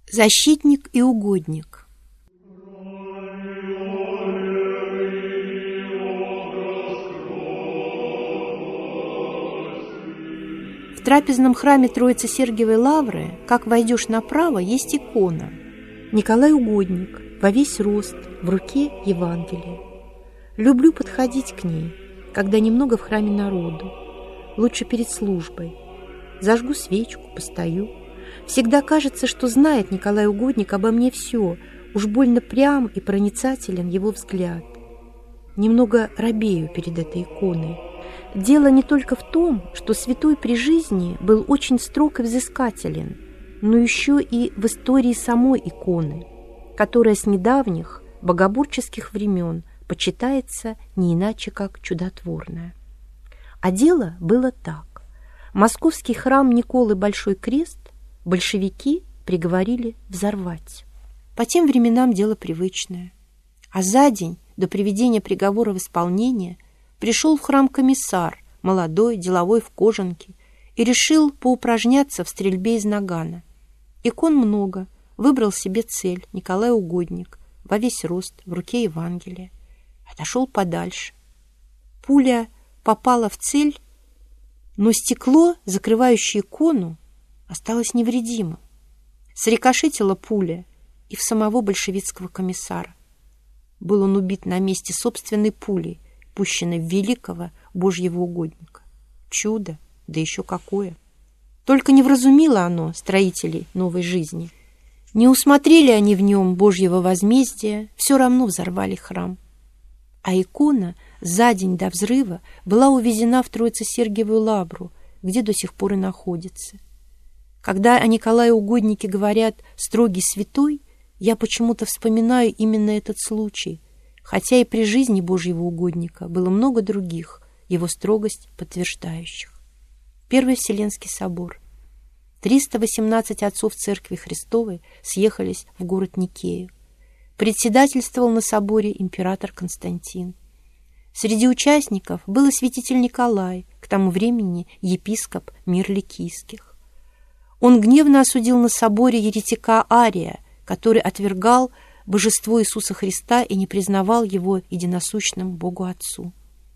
Защитник и угодник. В трапезном храме Троицы-Сергиевой Лавры, как войдешь направо, есть икона. Николай Угодник, во весь рост, в руке Евангелие. Люблю подходить к ней, когда немного в храме народу. Лучше перед службой. Зажгу свечку, постою. Всегда кажется, что знает Николай Угодник обо мне все. Уж больно прям и проницателен его взгляд. Немного робею перед этой иконой. Дело не только в том, что святой при жизни был очень строг и взыскателен, но еще и в истории самой иконы, которая с недавних богоборческих времен почитается не иначе, как чудотворная. А дело было так. Московский храм Николы Большой Крест большевики приговорили взорвать. По тем временам дело привычное. А за день до приведения приговора в исполнение пришел в храм комиссар, молодой, деловой, в кожанке, и решил поупражняться в стрельбе из нагана. Икон много, выбрал себе цель, Николай Угодник, во весь рост, в руке Евангелие. Отошел подальше. Пуля попала в цель, но стекло, закрывающее икону, осталось невредимым. Срикошетила пуля и в самого большевистского комиссара. Был он убит на месте собственной пулей, пущенной в великого Божьего угодника. Чудо, да еще какое! Только не вразумило оно строителей новой жизни. Не усмотрели они в нем Божьего возмездия, все равно взорвали храм. А икона за день до взрыва была увезена в Троице-Сергиевую Лавру, где до сих пор и находится. Когда о Николае Угоднике говорят «строгий святой», я почему-то вспоминаю именно этот случай, хотя и при жизни Божьего угодника было много других, его строгость подтверждающих. Первый Вселенский собор. 318 отцов Церкви Христовой съехались в город Никею. Председательствовал на соборе император Константин. Среди участников был и святитель Николай, к тому времени епископ Мирликийских. Он гневно осудил на соборе еретика Ария, который отвергал божество Иисуса Христа и не признавал его единосущным Богу Отцу.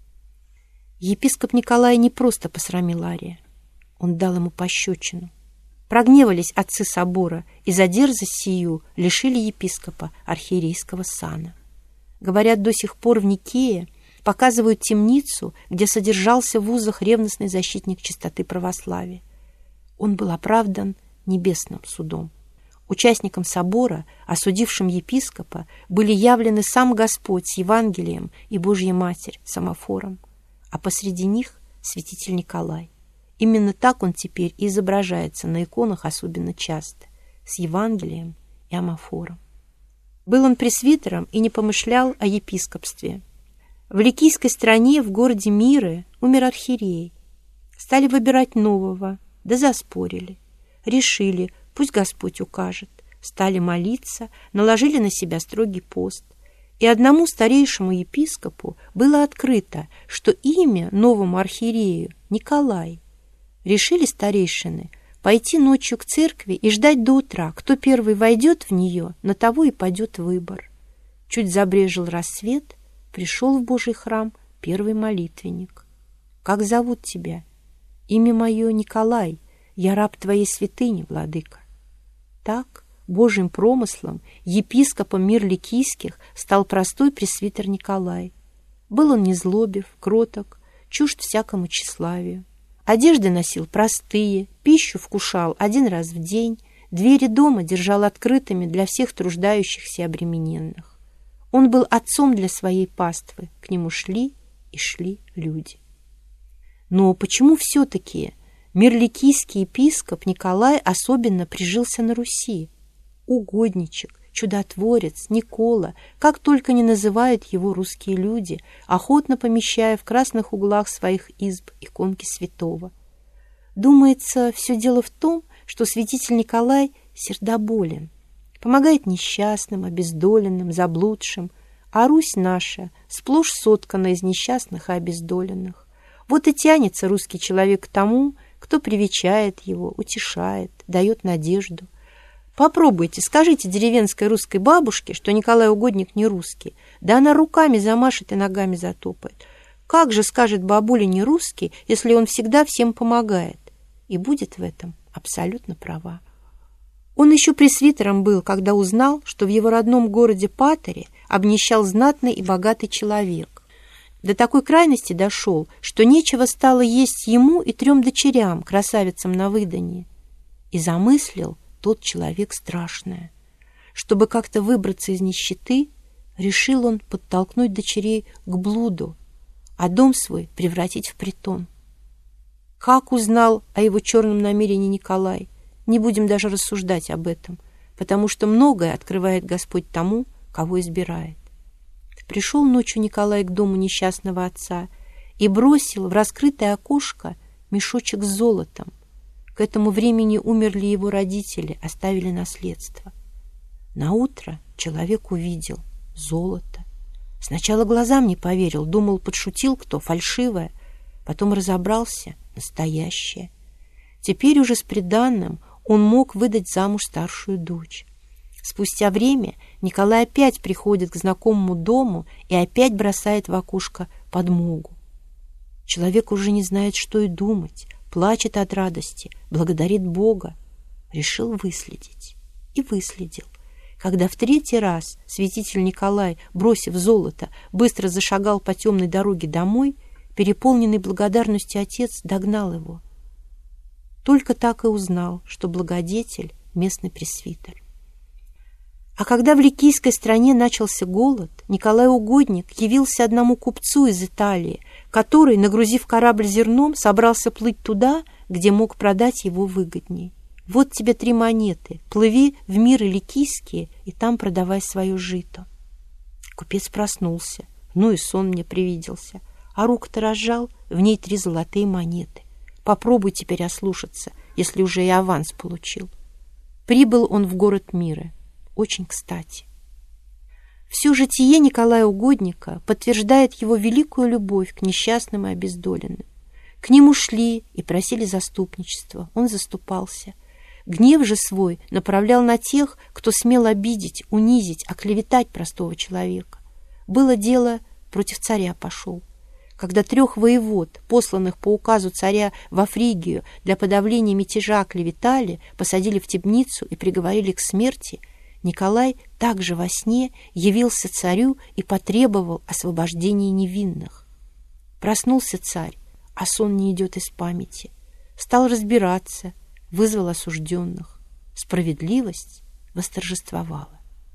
Епископ Николай не просто посрамил Ария, он дал ему пощечину. Прогневались отцы собора и за дерзость сию лишили епископа архиерейского сана. Говорят, до сих пор в Никее показывают темницу, где содержался в узах ревностный защитник чистоты православия. Он был оправдан небесным судом. Участникам собора, осудившим епископа, были явлены сам Господь с Евангелием и Божья Матерь с амофором, а посреди них святитель Николай. Именно так он теперь и изображается на иконах особенно часто, с Евангелием и амофором. Был он пресвитером и не помышлял о епископстве. В ликийской стране, в городе Миры, умер архиерей. Стали выбирать нового, да заспорили. Решили, пусть Господь укажет. Стали молиться, наложили на себя строгий пост. И одному старейшему епископу было открыто, что имя новому архиерею Николай. Решили старейшины пойти ночью к церкви и ждать до утра. Кто первый войдет в нее, на того и пойдет выбор. Чуть забрежил рассвет, пришел в Божий храм первый молитвенник. «Как зовут тебя?» «Имя мое Николай, я раб твоей святыни, владыка». Так, Божьим промыслом, епископом Мирликийских стал простой пресвитер Николай. Был он незлобив, кроток, чужд всякому тщеславию. Одежды носил простые, пищу вкушал один раз в день, двери дома держал открытыми для всех труждающихся и обремененных. Он был отцом для своей паствы, к нему шли и шли люди. Но почему все-таки мирликийский епископ Николай особенно прижился на Руси? Угодничек, чудотворец, Никола, как только не называют его русские люди, охотно помещая в красных углах своих изб иконки святого. Думается, все дело в том, что святитель Николай сердоболен, помогает несчастным, обездоленным, заблудшим, а Русь наша сплошь соткана из несчастных и обездоленных. Вот и тянется русский человек к тому, кто привечает его, утешает, дает надежду. Попробуйте, скажите деревенской русской бабушке, что Николай Угодник не русский. Да она руками замашет и ногами затопает. Как же, скажет бабуля, не русский, если он всегда всем помогает? И будет в этом абсолютно права. Он еще пресвитером был, когда узнал, что в его родном городе Патере обнищал знатный и богатый человек. До такой крайности дошел, что нечего стало есть ему и 3 дочерям, красавицам на выданье. И замыслил тот человек страшное. Чтобы как-то выбраться из нищеты, решил он подтолкнуть дочерей к блуду, а дом свой превратить в притон. Как узнал о его черном намерении Николай? Не будем даже рассуждать об этом, потому что многое открывает Господь тому, кого избирает. Пришел ночью Николай к дому несчастного отца и бросил в раскрытое окошко мешочек с золотом. К этому времени умерли его родители, оставили наследство. Наутро человек увидел золото. Сначала глазам не поверил, думал, подшутил кто, фальшивое. Потом разобрался, настоящее. Теперь уже с приданным он мог выдать замуж старшую дочь. Спустя время Николай опять приходит к знакомому дому и опять бросает в окошко подмогу. Человек уже не знает, что и думать, плачет от радости, благодарит Бога. Решил выследить. И выследил. Когда в 3-й раз святитель Николай, бросив золото, быстро зашагал по темной дороге домой, переполненный благодарностью отец догнал его. Только так и узнал, что благодетель — местный пресвитер. А когда в ликийской стране начался голод, Николай Угодник явился одному купцу из Италии, который, нагрузив корабль зерном, собрался плыть туда, где мог продать его выгодней. Вот тебе 3 монеты, плыви в миры ликийские и там продавай свое жито. Купец проснулся, ну и сон мне привиделся, а руку-то разжал, в ней 3 золотые монеты. Попробуй теперь ослушаться, если уже и аванс получил. Прибыл он в город Мира. Очень кстати. Все житие Николая Угодника подтверждает его великую любовь к несчастным и обездоленным. К нему шли и просили заступничества. Он заступался. Гнев же свой направлял на тех, кто смел обидеть, унизить, оклеветать простого человека. Было дело, против царя пошел. Когда 3 воевод, посланных по указу царя во Фригию для подавления мятежа, оклеветали, посадили в темницу и приговорили к смерти, Николай также во сне явился царю и потребовал освобождения невинных. Проснулся царь, а сон не идет из памяти. Стал разбираться, вызвал осужденных. Справедливость восторжествовала.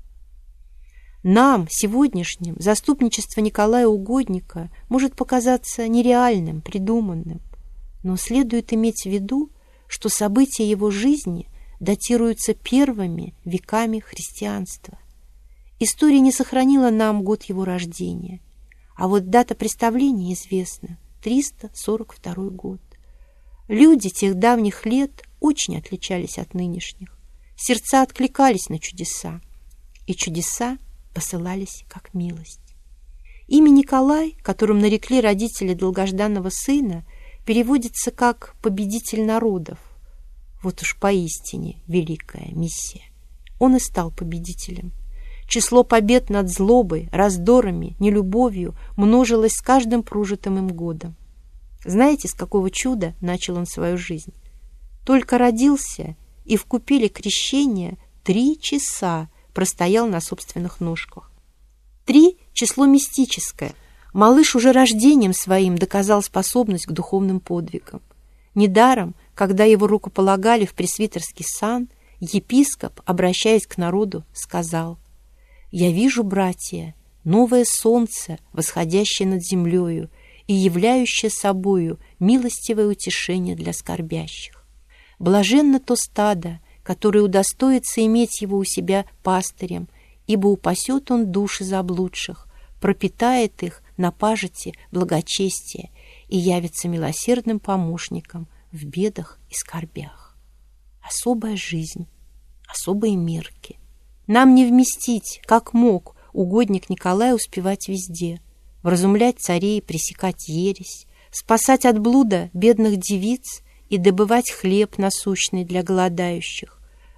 Нам, сегодняшним, заступничество Николая Угодника может показаться нереальным, придуманным, но следует иметь в виду, что события его жизни датируются первыми веками христианства. История не сохранила нам год его рождения, а вот дата представления известна — 342 год. Люди тех давних лет очень отличались от нынешних. Сердца откликались на чудеса, и чудеса посылались как милость. Имя Николай, которым нарекли родители долгожданного сына, переводится как «победитель народов». Вот уж поистине великая миссия. Он и стал победителем. Число побед над злобой, раздорами, нелюбовью множилось с каждым прожитым им годом. Знаете, с какого чуда начал он свою жизнь? Только родился и в купеле крещения 3 часа простоял на собственных ножках. 3 — число мистическое. Малыш уже рождением своим доказал способность к духовным подвигам. Недаром, когда его рукополагали в пресвитерский сан, епископ, обращаясь к народу, сказал: «Я вижу, братья, новое солнце, восходящее над землею и являющее собою милостивое утешение для скорбящих. Блаженно то стадо, которое удостоится иметь его у себя пастырем, ибо упасет он души заблудших, пропитает их на пажите благочестия и явится милосердным помощником в бедах и скорбях». Особая жизнь, особые мерки. Нам не вместить, как мог угодник Николай успевать везде, вразумлять царей, пресекать ересь, спасать от блуда бедных девиц и добывать хлеб насущный для голодающих,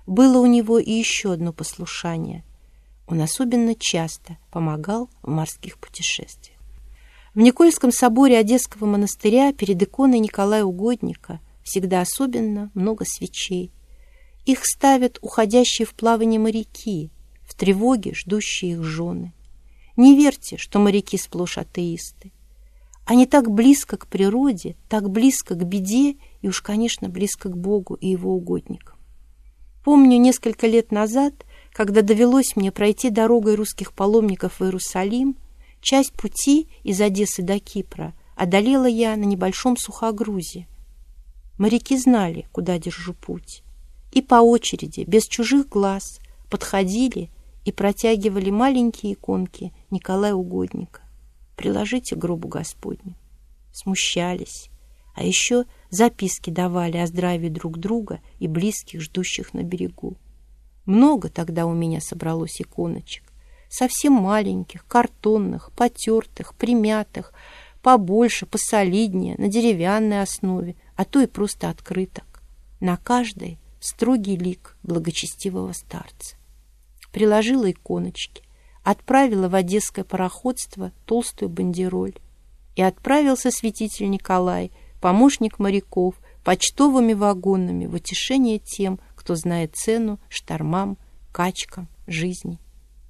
было у него и еще одно послушание. Он особенно часто помогал в морских путешествиях. В Никольском соборе Одесского монастыря перед иконой Николая Угодника всегда особенно много свечей. Их ставят уходящие в плавание моряки, в тревоге ждущие их жены. Не верьте, что моряки сплошь атеисты. Они так близко к природе, так близко к беде и уж, конечно, близко к Богу и Его угодникам. Помню, несколько лет назад, когда довелось мне пройти дорогой русских паломников в Иерусалим, часть пути из Одессы до Кипра одолела я на небольшом сухогрузе. Моряки знали, куда держу путь, и по очереди, без чужих глаз, подходили и протягивали маленькие иконки Николая Угодника. Приложите к гробу Господню. Смущались, а еще записки давали о здравии друг друга и близких, ждущих на берегу. Много тогда у меня собралось иконочек, совсем маленьких, картонных, потертых, примятых, побольше, посолиднее, на деревянной основе, а то и просто открыток. На каждой строгий лик благочестивого старца. Приложила иконочки, отправила в одесское пароходство толстую бандероль, и отправился святитель Николай, помощник моряков, почтовыми вагонами в утешение тем, кто знает цену штормам, качкам, жизни.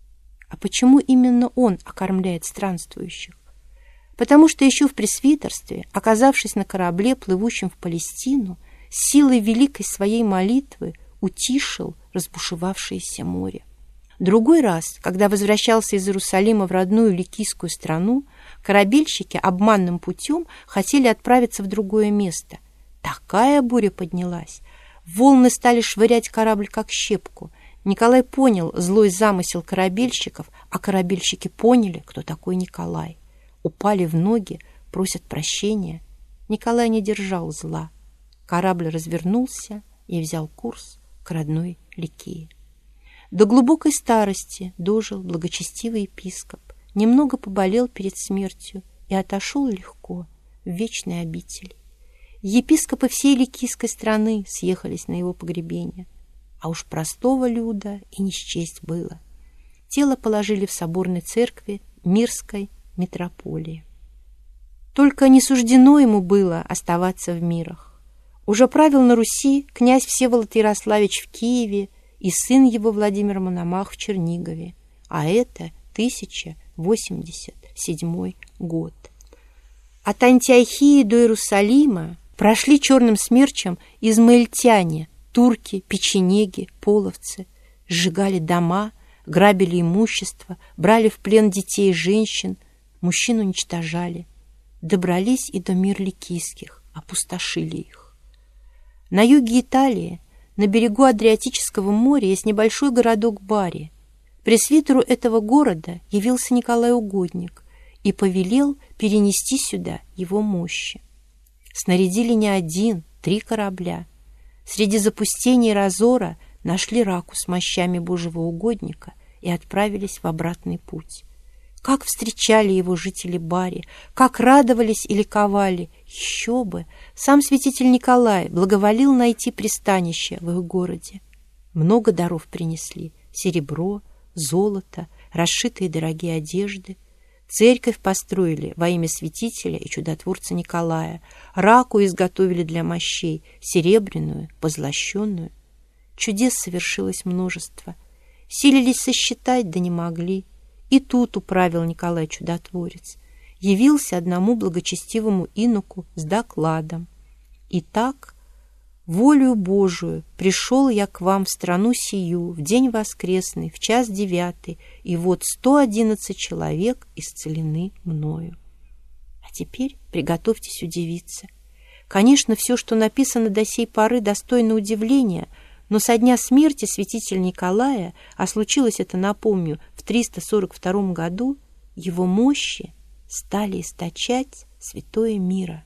А почему именно он окормляет странствующих? Потому что еще в пресвитерстве, оказавшись на корабле, плывущем в Палестину, силой великой своей молитвы утишил разбушевавшееся море. Другой раз, когда возвращался из Иерусалима в родную ликийскую страну, корабельщики обманным путем хотели отправиться в другое место. Такая буря поднялась. Волны стали швырять корабль как щепку. Николай понял злой замысел корабельщиков, а корабельщики поняли, кто такой Николай. Упали в ноги, просят прощения. Николай не держал зла. Корабль развернулся и взял курс к родной Ликии. До глубокой старости дожил благочестивый епископ, немного поболел перед смертью и отошел легко в вечной обители. Епископы всей ликийской страны съехались на его погребение, а уж простого люда и не счесть было. Тело положили в соборной церкви Мирской митрополии. Только не суждено ему было оставаться в мирах. Уже правил на Руси князь Всеволод Ярославич в Киеве и сын его Владимир Мономах в Чернигове, а это 1087 год. От Антиохии до Иерусалима прошли черным смерчем измаильтяне, турки, печенеги, половцы, сжигали дома, грабили имущество, брали в плен детей и женщин, мужчин уничтожали. Добрались и до мир ликийских, опустошили их. На юге Италии, на берегу Адриатического моря, есть небольшой городок Бари. Пресвитеру этого города явился Николай Угодник и повелел перенести сюда его мощи. Снарядили не один, 3 корабля. Среди запустения и разора нашли раку с мощами Божьего угодника и отправились в обратный путь. Как встречали его жители Бари, как радовались и ликовали. Еще бы! Сам святитель Николай благоволил найти пристанище в их городе. Много даров принесли: серебро, золото, расшитые дорогие одежды. Церковь построили во имя святителя и чудотворца Николая. Раку изготовили для мощей, серебряную, позлощенную. Чудес совершилось множество. Силились сосчитать, да не могли. И тут управил Николай Чудотворец. Явился одному благочестивому иноку с докладом: «Итак, волею Божию пришел я к вам в страну сию в день воскресный, в час 9, и вот 111 человек исцелены мною». А теперь приготовьтесь удивиться. Конечно, все, что написано до сей поры, достойно удивления, но со дня смерти святителя Николая, а случилось это, напомню, в 342 году, его мощи стали источать святое мира.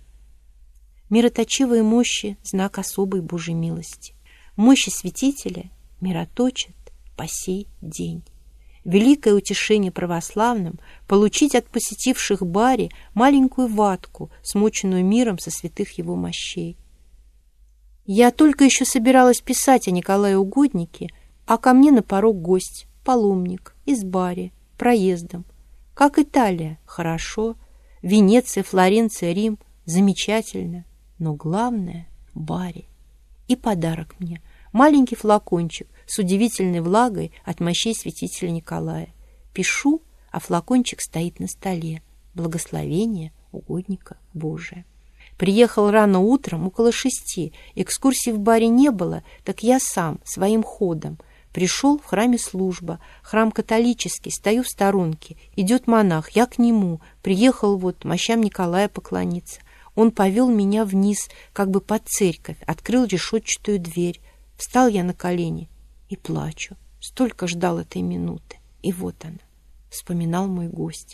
Мироточивые мощи — знак особой Божьей милости. Мощи святителя мироточат по сей день. Великое утешение православным — получить от посетивших Бари маленькую ватку, смоченную миром со святых его мощей. Я только еще собиралась писать о Николае Угоднике, а ко мне на порог гость, паломник, из Бари, проездом. Как Италия, хорошо, Венеция, Флоренция, Рим, замечательно, но главное — Бари. И подарок мне — маленький флакончик с удивительной влагой от мощей святителя Николая. Пишу, а флакончик стоит на столе. Благословение угодника Божия. Приехал рано утром, около 6. Экскурсий в Бари не было, так я сам, своим ходом. Пришел, в храме служба. Храм католический, стою в сторонке. Идет монах, я к нему. Приехал вот мощам Николая поклониться. Он повел меня вниз, как бы под церковь, открыл решетчатую дверь. Встал я на колени и плачу. Столько ждал этой минуты. И вот она, вспоминал мой гость.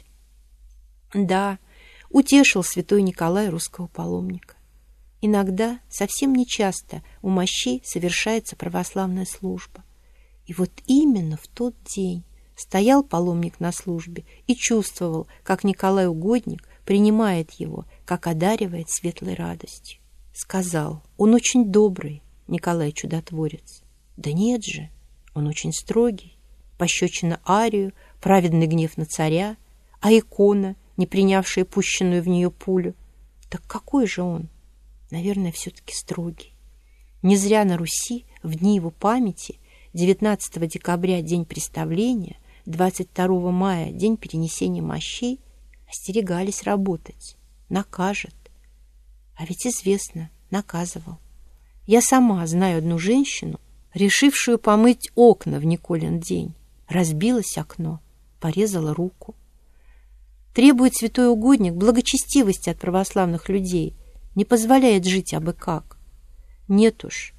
Да, утешил святой Николай русского паломника. Иногда, совсем нечасто, у мощей совершается православная служба. И вот именно в тот день стоял паломник на службе и чувствовал, как Николай Угодник принимает его, как одаривает светлой радостью. Сказал: он очень добрый, Николай Чудотворец. Да нет же, он очень строгий. Пощечина Арию, праведный гнев на царя, а икона, не принявшая пущенную в нее пулю. Так какой же он? Наверное, все-таки строгий. Не зря на Руси в дни его памяти 19 декабря день представления, 22 мая день перенесения мощей остерегались работать. Накажет. А ведь известно, наказывал. Я сама знаю одну женщину, решившую помыть окна в Николин день. Разбилось окно, порезала руку. Требует святой угодник благочестивости от православных людей, не позволяет жить абы как. Нет уж,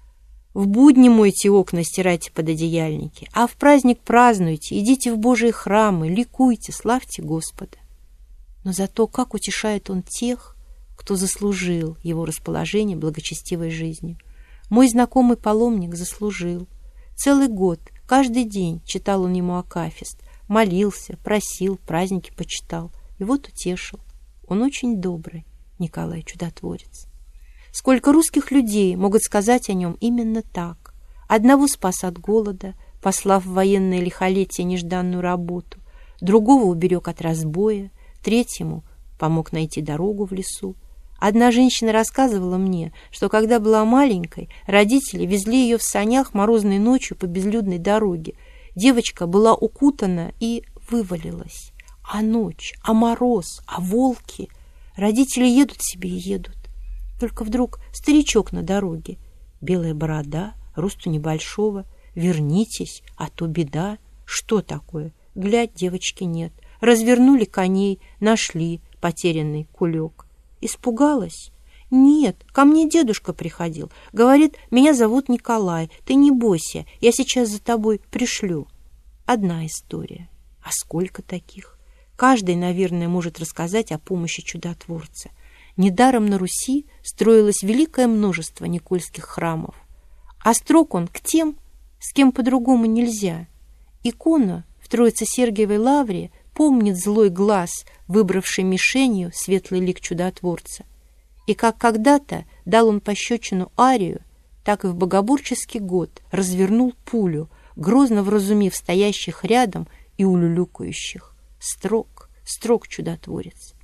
в будни мойте окна, стирайте пододеяльники, а в праздник празднуйте, идите в Божьи храмы, ликуйте, славьте Господа. Но зато как утешает он тех, кто заслужил его расположение благочестивой жизнью. Мой знакомый паломник заслужил. Целый год, каждый день читал он ему акафист, молился, просил, праздники почитал. И вот утешил. Он очень добрый, Николай Чудотворец. Сколько русских людей могут сказать о нем именно так. Одного спас от голода, послав в военное лихолетие нежданную работу, другого уберег от разбоя, третьему помог найти дорогу в лесу. Одна женщина рассказывала мне, что когда была маленькой, родители везли ее в санях морозной ночью по безлюдной дороге. Девочка была укутана и вывалилась. А ночь, а мороз, а волки. Родители едут себе и едут. Только вдруг старичок на дороге. Белая борода, росту небольшого. Вернитесь, а то беда. Что такое? Глядь, девочки нет. Развернули коней, нашли потерянный кулек. Испугалась? Нет, ко мне дедушка приходил. Говорит, меня зовут Николай, ты не бойся, я сейчас за тобой пришлю. Одна история. А сколько таких? Каждый, наверное, может рассказать о помощи чудотворца. Недаром на Руси строилось великое множество никольских храмов. А строг он к тем, с кем по-другому нельзя. Икона в Троице-Сергиевой лавре помнит злой глаз, выбравший мишенью светлый лик чудотворца. И как когда-то дал он пощечину Арию, так и в богоборческий год развернул пулю, грозно вразумив стоящих рядом и улюлюкающих. Строг, строг чудотворец.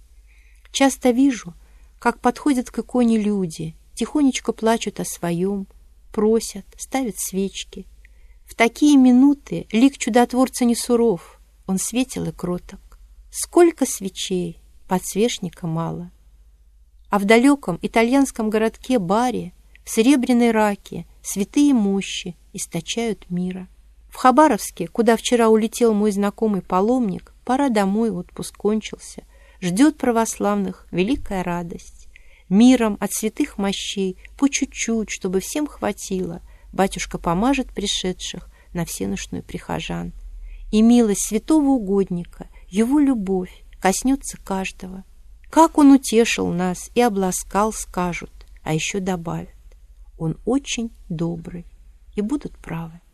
Часто вижу, как подходят к иконе люди, тихонечко плачут о своем, просят, ставят свечки. В такие минуты лик чудотворца не суров, он светел и кроток. Сколько свечей, подсвечника мало. А в далеком итальянском городке Бари, в серебряной раке, святые мощи источают мира. В Хабаровске, куда вчера улетел мой знакомый паломник, пора домой, отпуск кончился. Ждет православных великая радость. Миром от святых мощей, по чуть-чуть, чтобы всем хватило, батюшка помажет пришедших на всенощную прихожан. И милость святого угодника, его любовь коснется каждого. Как он утешил нас и обласкал, скажут, а еще добавят. Он очень добрый, и будут правы.